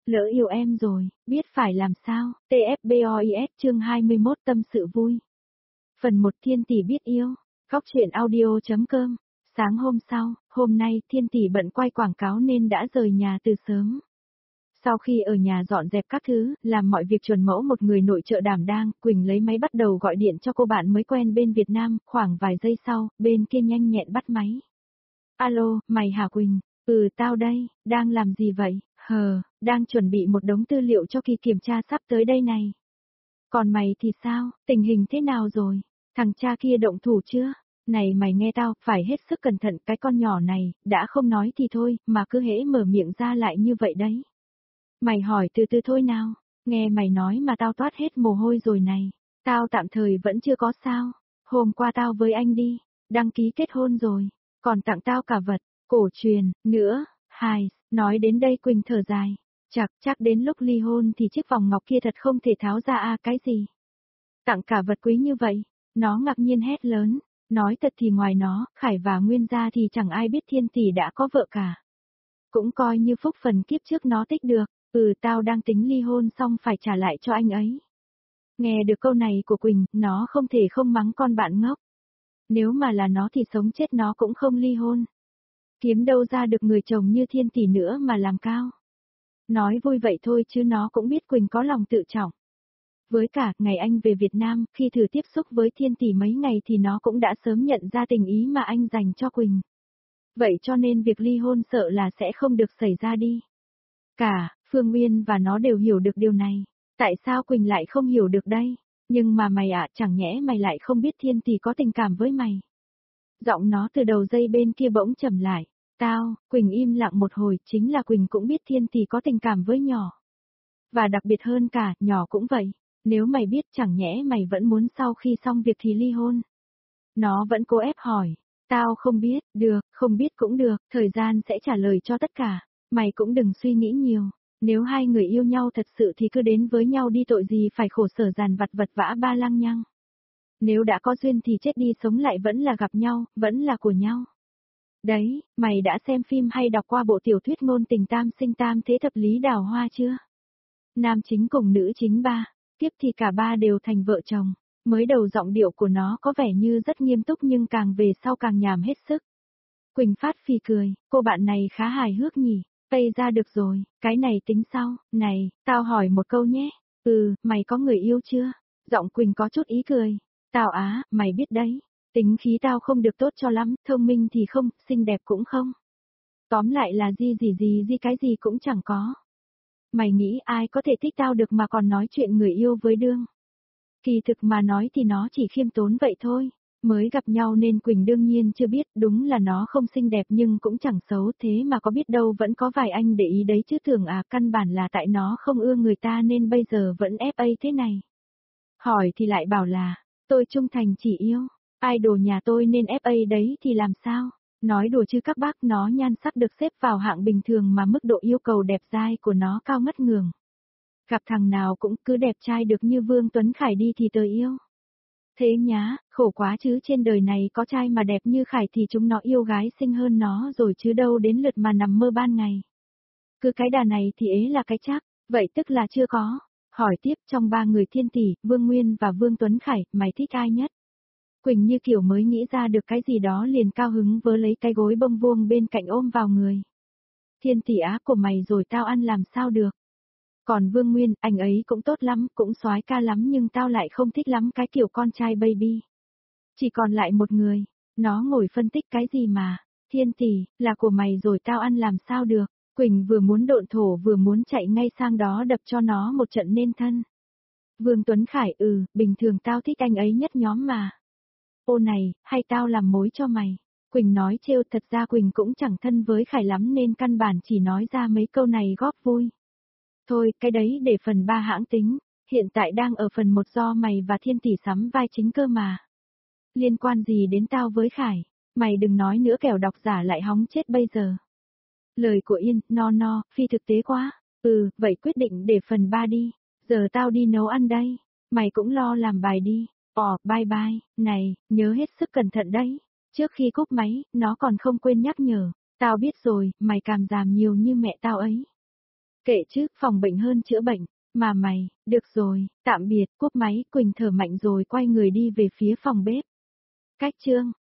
Lỡ yêu em rồi, biết phải làm sao, TFBOIS chương 21 tâm sự vui. Phần 1 Thiên Tỷ biết yêu, góc truyện audio.com. Sáng hôm sau, hôm nay Thiên Tỷ bận quay quảng cáo nên đã rời nhà từ sớm. Sau khi ở nhà dọn dẹp các thứ, làm mọi việc chuẩn mẫu một người nội trợ đảm đang, Quỳnh lấy máy bắt đầu gọi điện cho cô bạn mới quen bên Việt Nam, khoảng vài giây sau, bên kia nhanh nhẹn bắt máy. Alo, mày hả Quỳnh? Tao đây, đang làm gì vậy? Đang chuẩn bị một đống tư liệu cho kỳ kiểm tra sắp tới đây này. Còn mày thì sao, tình hình thế nào rồi? Thằng cha kia động thủ chưa? Này mày nghe tao, phải hết sức cẩn thận, cái con nhỏ này, đã không nói thì thôi, mà cứ hễ mở miệng ra lại như vậy đấy. Mày hỏi từ từ thôi nào, nghe mày nói mà tao toát hết mồ hôi rồi này. Tao tạm thời vẫn chưa có sao. Hôm qua tao với anh đi, đăng ký kết hôn rồi, còn tặng tao cả vật, cổ truyền, nữa. Nói đến đây Quỳnh thở dài. Chắc đến lúc ly hôn thì chiếc vòng ngọc kia thật không thể tháo ra cái gì. Tặng cả vật quý như vậy, nó ngạc nhiên hét lớn. Nói thật thì ngoài nó, Khải và Nguyên ra thì chẳng ai biết Thiên Tỷ đã có vợ cả. Cũng coi như phúc phần kiếp trước nó tích được. Tao đang tính ly hôn xong phải trả lại cho anh ấy. Nghe được câu này của Quỳnh, nó không thể không mắng con bạn ngốc. Nếu mà là nó thì sống chết nó cũng không ly hôn. Kiếm đâu ra được người chồng như Thiên Tỷ nữa mà làm cao. Nói vui vậy thôi chứ nó cũng biết Quỳnh có lòng tự trọng. Với cả, ngày anh về Việt Nam, khi thử tiếp xúc với Thiên Tỷ mấy ngày thì nó cũng đã sớm nhận ra tình ý mà anh dành cho Quỳnh. Vậy cho nên việc ly hôn sợ là sẽ không được xảy ra đi. Phương Nguyên và nó đều hiểu được điều này. Tại sao Quỳnh lại không hiểu được đây? Nhưng mà mày chẳng nhẽ mày lại không biết Thiên Tỷ có tình cảm với mày. Giọng nó từ đầu dây bên kia bỗng trầm lại. Quỳnh im lặng một hồi, chính là Quỳnh cũng biết Thiên Tỷ có tình cảm với nhỏ. Và đặc biệt hơn cả, nhỏ cũng vậy. Nếu mày biết chẳng nhẽ mày vẫn muốn sau khi xong việc thì ly hôn. Nó vẫn cố ép hỏi. Tao không biết, không biết cũng được, thời gian sẽ trả lời cho tất cả. Mày cũng đừng suy nghĩ nhiều. Nếu hai người yêu nhau thật sự thì cứ đến với nhau đi, tội gì phải khổ sở dàn vặt vật vã ba lăng nhăng. Nếu đã có duyên thì chết đi sống lại vẫn là gặp nhau, vẫn là của nhau. Đấy, mày đã xem phim hay đọc qua bộ tiểu thuyết ngôn tình tam sinh tam thế thập lý đào hoa chưa? Nam chính cùng nữ chính tiếp thì cả ba đều thành vợ chồng. Mới đầu giọng điệu của nó có vẻ như rất nghiêm túc nhưng càng về sau càng nhảm hết sức. Quỳnh phát phì cười, cô bạn này khá hài hước nhỉ. Ra được rồi, cái này tính sau. Này, tao hỏi một câu nhé. Mày có người yêu chưa? Giọng Quỳnh có chút ý cười. Tao mày biết đấy. Tính khí tao không được tốt cho lắm, thông minh thì không, xinh đẹp cũng không. Tóm lại là gì cái gì cũng chẳng có. Mày nghĩ ai có thể thích tao được mà còn nói chuyện người yêu với đương? Kỳ thực mà nói thì nó chỉ khiêm tốn vậy thôi. Mới gặp nhau nên Quỳnh đương nhiên chưa biết, đúng là nó không xinh đẹp nhưng cũng chẳng xấu, thế mà có biết đâu vẫn có vài anh để ý đấy chứ tưởng căn bản là tại nó không ưa người ta nên bây giờ vẫn FA thế này. Hỏi thì lại bảo là, tôi trung thành chỉ yêu, idol nhà tôi nên FA đấy thì làm sao? Nói đùa chứ các bác, nó nhan sắc được xếp vào hạng bình thường mà mức độ yêu cầu đẹp dai của nó cao ngất ngường. Gặp thằng nào cũng cứ đẹp trai được như Vương Tuấn Khải đi thì tớ yêu. Thế nhá, khổ quá chứ, trên đời này có trai mà đẹp như Khải thì chúng nó yêu gái xinh hơn nó rồi chứ đâu đến lượt mà nằm mơ ban ngày. Cứ cái đà này thì ế là cái chắc, vậy tức là chưa có. Hỏi tiếp, trong ba người Thiên Tỷ, Vương Nguyên và Vương Tuấn Khải, mày thích ai nhất? Quỳnh như kiểu mới nghĩ ra được cái gì đó liền cao hứng vớ lấy cái gối bông vuông bên cạnh ôm vào người. Thiên Tỷ của mày rồi tao ăn làm sao được? Còn Vương Nguyên, anh ấy cũng tốt lắm, cũng soái ca lắm nhưng tao lại không thích lắm cái kiểu con trai baby. Chỉ còn lại một người, nó ngồi phân tích cái gì mà, Thiên Tỷ, là của mày rồi tao ăn làm sao được. Quỳnh vừa muốn độn thổ vừa muốn chạy ngay sang đó đập cho nó một trận nên thân. Vương Tuấn Khải, bình thường tao thích anh ấy nhất nhóm mà. Ô này, hay tao làm mối cho mày. Quỳnh nói trêu, thật ra Quỳnh cũng chẳng thân với Khải lắm nên căn bản chỉ nói ra mấy câu này góp vui. Thôi, cái đấy để phần 3 hãng tính, hiện tại đang ở phần 1 do mày và Thiên Tỷ sắm vai chính cơ mà. Liên quan gì đến tao với Khải, mày đừng nói nữa kẻo độc giả lại hóng chết bây giờ. Lời của Yên, phi thực tế quá. Vậy quyết định để phần 3 đi, giờ tao đi nấu ăn đây, mày cũng lo làm bài đi. Bye bye, này, nhớ hết sức cẩn thận đấy. Trước khi cúp máy, nó còn không quên nhắc nhở. Tao biết rồi, mày càm ràm nhiều như mẹ tao ấy. Kệ chứ, phòng bệnh hơn chữa bệnh. Mà mày, được rồi, tạm biệt, cúp máy, Quỳnh thở mạnh rồi quay người đi về phía phòng bếp. Cách chương